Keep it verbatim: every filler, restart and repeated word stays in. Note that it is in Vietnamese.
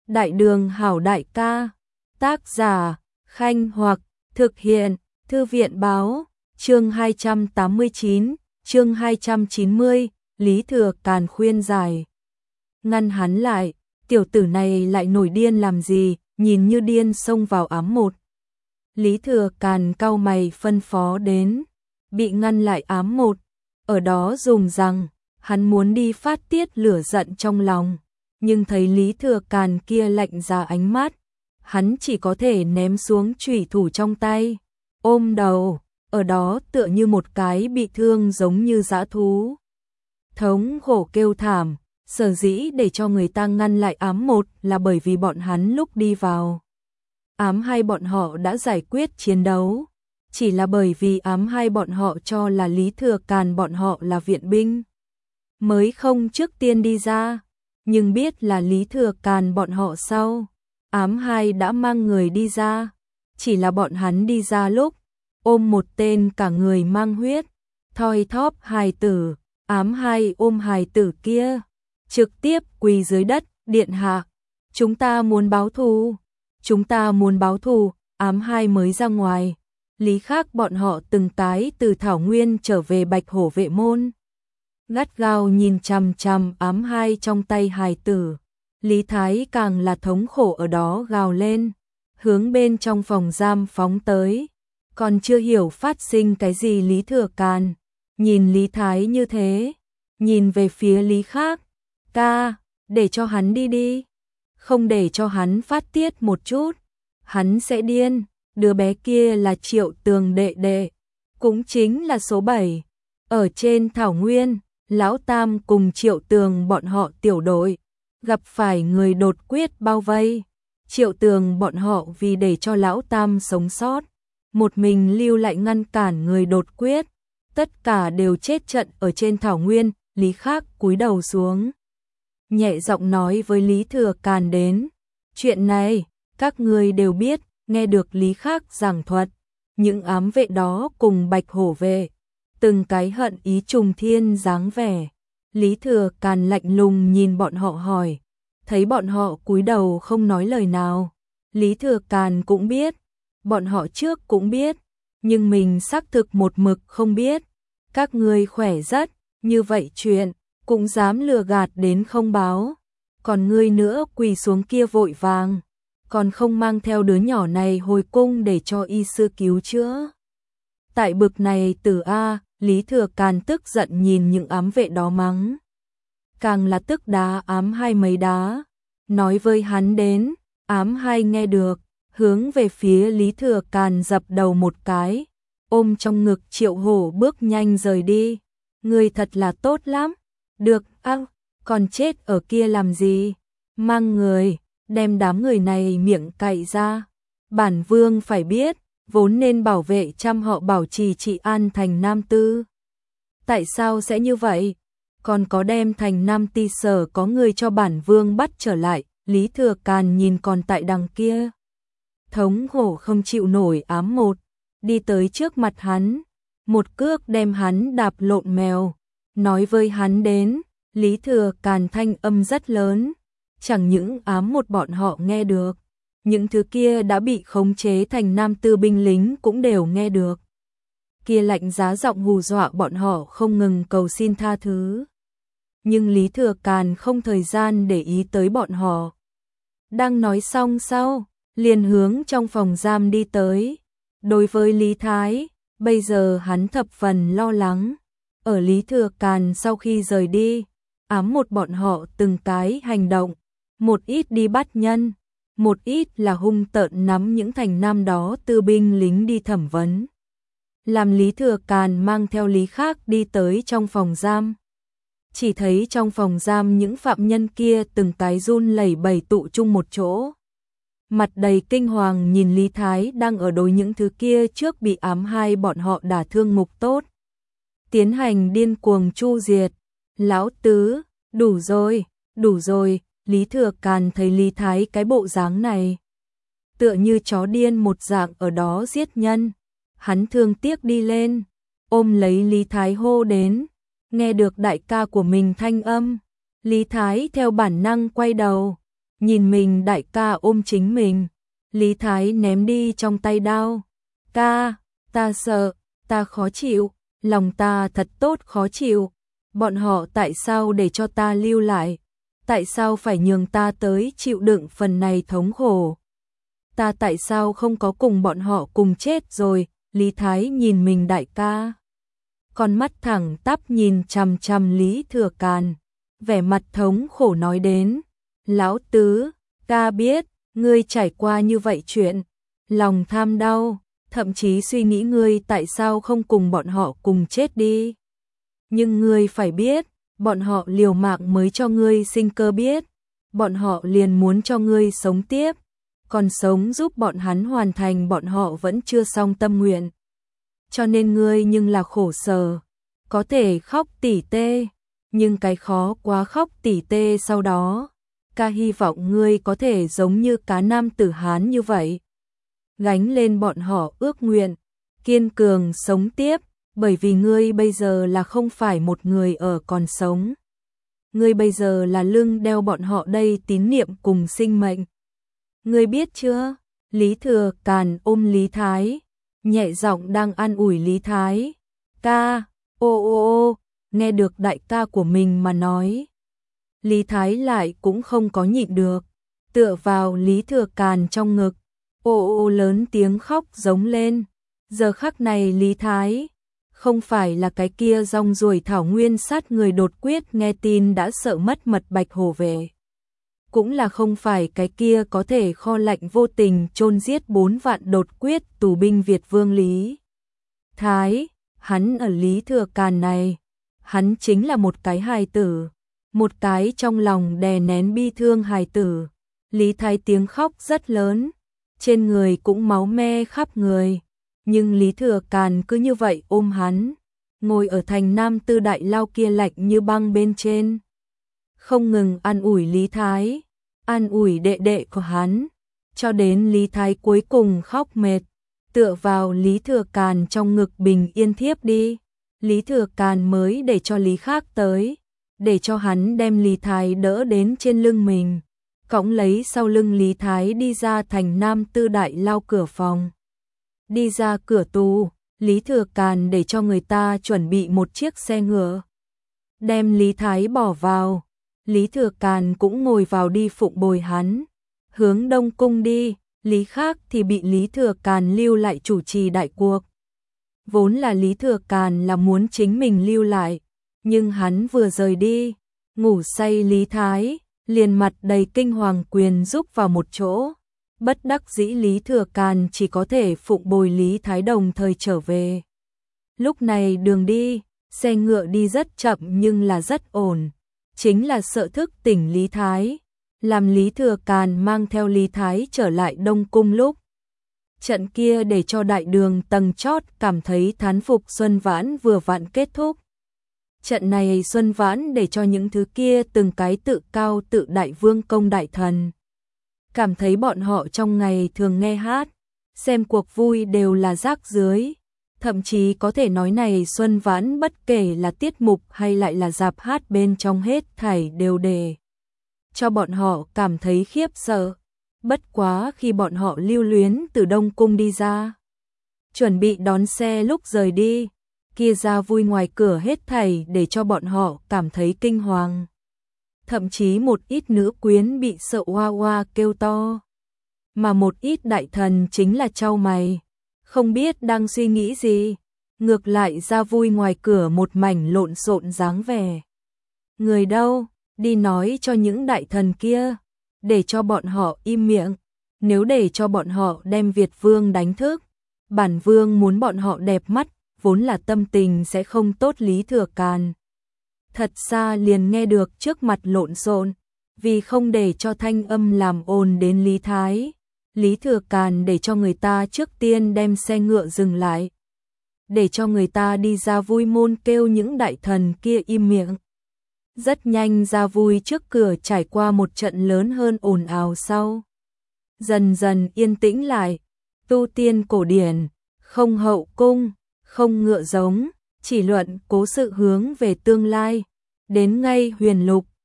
Đại đường hảo đại ca. Tác giả Khanh Hoặc. Thực hiện Thư viện báo. Chương hai trăm tám mươi chín. Chương hai trăm chín mươi. Lý Thừa Càn khuyên giải. Ngăn hắn lại. Tiểu tử này lại nổi điên làm gì, nhìn như điên xông vào ám một. Lý Thừa Càn cau mày phân phó đến. Bị ngăn lại ám một. Ở đó dùng rằng, hắn muốn đi phát tiết lửa giận trong lòng. Nhưng thấy Lý Thừa Càn kia lạnh ra ánh mắt. Hắn chỉ có thể ném xuống chủy thủ trong tay. Ôm đầu, ở đó tựa như một cái bị thương giống như dã thú. Thống khổ kêu thảm. Sở dĩ để cho người ta ngăn lại ám một là bởi vì bọn hắn lúc đi vào. Ám hai bọn họ đã giải quyết chiến đấu. Chỉ là bởi vì ám hai bọn họ cho là Lý Thừa Càn bọn họ là viện binh. Mới không trước tiên đi ra. Nhưng biết là Lý Thừa Càn bọn họ sau. Ám hai đã mang người đi ra. Chỉ là bọn hắn đi ra lúc. Ôm một tên cả người mang huyết. Thoi thóp hài tử. Ám hai ôm hài tử kia. Trực tiếp quỳ dưới đất, điện hạ. Chúng ta muốn báo thù. Chúng ta muốn báo thù, ám hai mới ra ngoài. Lý Khác bọn họ từng cái từ Thảo Nguyên trở về Bạch Hổ vệ môn. Gắt gao nhìn chằm chằm ám hai trong tay hài tử. Lý Thái càng là thống khổ ở đó gào lên. Hướng bên trong phòng giam phóng tới. Còn chưa hiểu phát sinh cái gì Lý Thừa Càn. Nhìn Lý Thái như thế. Nhìn về phía Lý Khác. Ca, để cho hắn đi đi. Không để cho hắn phát tiết một chút. Hắn sẽ điên. Đứa bé kia là Triệu Tường đệ đệ. Cũng chính là số bảy. Ở trên Thảo Nguyên, Lão Tam cùng Triệu Tường bọn họ tiểu đội. Gặp phải người đột quyết bao vây. Triệu Tường bọn họ vì để cho Lão Tam sống sót. Một mình lưu lại ngăn cản người đột quyết. Tất cả đều chết trận ở trên Thảo Nguyên. Lý Khác cúi đầu xuống. Nhẹ giọng nói với Lý Thừa Càn đến. Chuyện này, các ngươi đều biết, nghe được Lý Khác giảng thuật. Những ám vệ đó cùng Bạch Hổ vệ. Từng cái hận ý trùng thiên dáng vẻ. Lý Thừa Càn lạnh lùng nhìn bọn họ hỏi. Thấy bọn họ cúi đầu không nói lời nào. Lý Thừa Càn cũng biết. Bọn họ trước cũng biết. Nhưng mình xác thực một mực không biết. Các ngươi khỏe rất, như vậy chuyện. Cũng dám lừa gạt đến không báo. Còn ngươi nữa quỳ xuống kia vội vàng. Còn không mang theo đứa nhỏ này hồi cung để cho y sư cứu chữa. Tại bực này từ A, Lý Thừa Càn tức giận nhìn những ám vệ đó mắng. Càng là tức đá ám hai mấy đá. Nói với hắn đến, ám hai nghe được. Hướng về phía Lý Thừa Càn dập đầu một cái. Ôm trong ngực Triệu Hổ bước nhanh rời đi. Ngươi thật là tốt lắm. Được, ăng, còn chết ở kia làm gì? Mang người, đem đám người này miệng cạy ra. Bản vương phải biết, vốn nên bảo vệ trăm họ bảo trì trị an thành Nam Tư. Tại sao sẽ như vậy? Còn có đem thành Nam Ti sở có người cho bản vương bắt trở lại. Lý Thừa Càn nhìn còn tại đằng kia. Thống khổ không chịu nổi ám một. Đi tới trước mặt hắn. Một cước đem hắn đạp lộn mèo. Nói với hắn đến, Lý Thừa Càn thanh âm rất lớn, chẳng những ám một bọn họ nghe được, những thứ kia đã bị khống chế thành Nam Tư binh lính cũng đều nghe được. Kia lạnh giá giọng hù dọa bọn họ không ngừng cầu xin tha thứ. Nhưng Lý Thừa Càn không thời gian để ý tới bọn họ. Đang nói xong sau, liền hướng trong phòng giam đi tới. Đối với Lý Thái, bây giờ hắn thập phần lo lắng. Ở Lý Thừa Càn sau khi rời đi, ám một bọn họ từng cái hành động, một ít đi bắt nhân, một ít là hung tợn nắm những thành Nam đó tư binh lính đi thẩm vấn. Làm Lý Thừa Càn mang theo Lý Khác đi tới trong phòng giam. Chỉ thấy trong phòng giam những phạm nhân kia từng cái run lẩy bẩy tụ chung một chỗ. Mặt đầy kinh hoàng nhìn Lý Thái đang ở đối những thứ kia trước bị ám hai bọn họ đả thương ngục tốt. Tiến hành điên cuồng chu diệt. Lão tứ, đủ rồi, đủ rồi. Lý Thừa Càn thấy Lý Thái cái bộ dáng này. Tựa như chó điên một dạng ở đó giết nhân. Hắn thương tiếc đi lên. Ôm lấy Lý Thái hô đến. Nghe được đại ca của mình thanh âm. Lý Thái theo bản năng quay đầu. nhìn mình đại ca ôm chính mình. Lý Thái ném đi trong tay đao. Ca, ta sợ, ta khó chịu, lòng ta thật tốt khó chịu. Bọn họ tại sao để cho ta lưu lại? Tại sao phải nhường ta tới chịu đựng phần này thống khổ? Ta tại sao không có cùng bọn họ cùng chết rồi? Lý Thái nhìn mình đại ca. Con mắt thẳng tắp nhìn chằm chằm Lý Thừa Càn, vẻ mặt thống khổ nói đến. Lão tứ, ta biết, ngươi trải qua như vậy chuyện, lòng tham đau, thậm chí suy nghĩ ngươi tại sao không cùng bọn họ cùng chết đi. Nhưng ngươi phải biết, bọn họ liều mạng mới cho ngươi sinh cơ biết, bọn họ liền muốn cho ngươi sống tiếp, còn sống giúp bọn hắn hoàn thành bọn họ vẫn chưa xong tâm nguyện. Cho nên ngươi nhưng là khổ sở, có thể khóc tỉ tê, nhưng cái khó quá khóc tỉ tê sau đó. Ca hy vọng ngươi có thể giống như cá nam tử Hán như vậy, gánh lên bọn họ ước nguyện, kiên cường sống tiếp, bởi vì ngươi bây giờ là không phải một người ở còn sống. Ngươi bây giờ là lưng đeo bọn họ đây tín niệm cùng sinh mệnh. Ngươi biết chưa? Lý Thừa Càn ôm Lý Thái, nhẹ giọng đang an ủi Lý Thái. Ca, ô ô ô, nghe được đại ca của mình mà nói. Lý Thái lại cũng không có nhịn được, tựa vào Lý Thừa Càn trong ngực, ô ô lớn tiếng khóc giống lên. Giờ khắc này Lý Thái không phải là cái kia rong ruổi thảo nguyên sát người đột quyết nghe tin đã sợ mất mật bạch hổ về. Cũng là không phải cái kia có thể kho lạnh vô tình chôn giết bốn vạn đột quyết tù binh Việt vương Lý Thái. Hắn ở Lý Thừa Càn này, hắn chính là một cái hài tử, một cái trong lòng đè nén bi thương hài tử. Lý Thái tiếng khóc rất lớn, trên người cũng máu me khắp người, nhưng Lý Thừa Càn cứ như vậy ôm hắn, ngồi ở thành nam tư đại lao kia lạnh như băng bên trên, không ngừng an ủi Lý Thái, an ủi đệ đệ của hắn, cho đến Lý Thái cuối cùng khóc mệt, tựa vào Lý Thừa Càn trong ngực bình yên thiếp đi. Lý Thừa Càn mới để cho Lý Khác tới, để cho hắn đem Lý Thái đỡ đến trên lưng mình, cõng lấy sau lưng Lý Thái đi ra thành nam tư đại lao cửa phòng. Đi ra cửa tù, Lý Thừa Càn để cho người ta chuẩn bị một chiếc xe ngựa, đem Lý Thái bỏ vào. Lý Thừa Càn cũng ngồi vào đi phụng bồi hắn, hướng Đông Cung đi. Lý Khác thì bị Lý Thừa Càn lưu lại chủ trì đại cuộc. Vốn là Lý Thừa Càn là muốn chính mình lưu lại, nhưng hắn vừa rời đi, ngủ say Lý Thái liền mặt đầy kinh hoàng quyền giúp vào một chỗ. Bất đắc dĩ Lý Thừa Càn chỉ có thể phụng bồi Lý Thái đồng thời trở về. Lúc này đường đi, xe ngựa đi rất chậm nhưng là rất ổn, chính là sợ thức tỉnh Lý Thái, làm Lý Thừa Càn mang theo Lý Thái trở lại Đông Cung lúc. Trận kia để cho đại đường tầng chót cảm thấy thán phục Xuân Vãn vừa vặn kết thúc. Trận này Xuân Vãn để cho những thứ kia từng cái tự cao tự đại vương công đại thần, cảm thấy bọn họ trong ngày thường nghe hát, xem cuộc vui đều là rác rưới. Thậm chí có thể nói này Xuân Vãn bất kể là tiết mục hay lại là dạp hát bên trong hết thảy đều để cho bọn họ cảm thấy khiếp sợ. Bất quá khi bọn họ lưu luyến từ Đông Cung đi ra, chuẩn bị đón xe lúc rời đi, kia ra vui ngoài cửa hết thảy để cho bọn họ cảm thấy kinh hoàng. Thậm chí một ít nữ quyến bị sợ oa oa kêu to, mà một ít đại thần chính là chau mày, không biết đang suy nghĩ gì, ngược lại ra vui ngoài cửa một mảnh lộn xộn dáng vẻ. Người đâu, đi nói cho những đại thần kia, để cho bọn họ im miệng, nếu để cho bọn họ đem Việt vương đánh thức, bản vương muốn bọn họ đẹp mắt, vốn là tâm tình sẽ không tốt. Lý Thừa Càn thật xa liền nghe được trước mặt lộn xộn, vì không để cho thanh âm làm ồn đến Lý Thái, Lý Thừa Càn để cho người ta trước tiên đem xe ngựa dừng lại, để cho người ta đi ra vui môn kêu những đại thần kia im miệng. Rất nhanh ra vui trước cửa trải qua một trận lớn hơn ồn ào sau, dần dần yên tĩnh lại. Tu tiên cổ điển, không hậu cung, không ngựa giống, chỉ luận cố sự hướng về tương lai. Đến ngay huyền lục,